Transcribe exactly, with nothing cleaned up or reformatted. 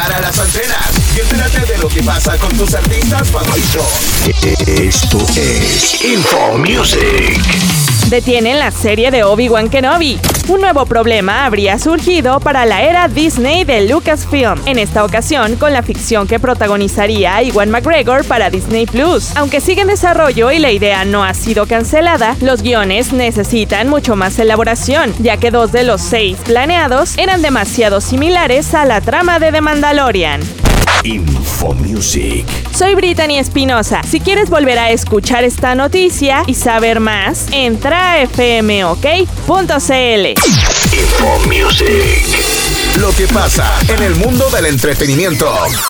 Para las antenas y entérate de lo que pasa con tus artistas favoritos. Esto es Info Music. Detienen la serie de Obi-Wan Kenobi. Un nuevo problema habría surgido para la era Disney de Lucasfilm, en esta ocasión con la ficción que protagonizaría a Ewan McGregor para Disney Plus. Aunque sigue en desarrollo y la idea no ha sido cancelada, los guiones necesitan mucho más elaboración, ya que dos de los seis planeados eran demasiado similares a la trama de The Mandalorian. Info Music. Soy Brittany Espinosa. Si quieres volver a escuchar esta noticia y saber más, entra a f m o k punto c l. Info Music. Lo que pasa en el mundo del entretenimiento.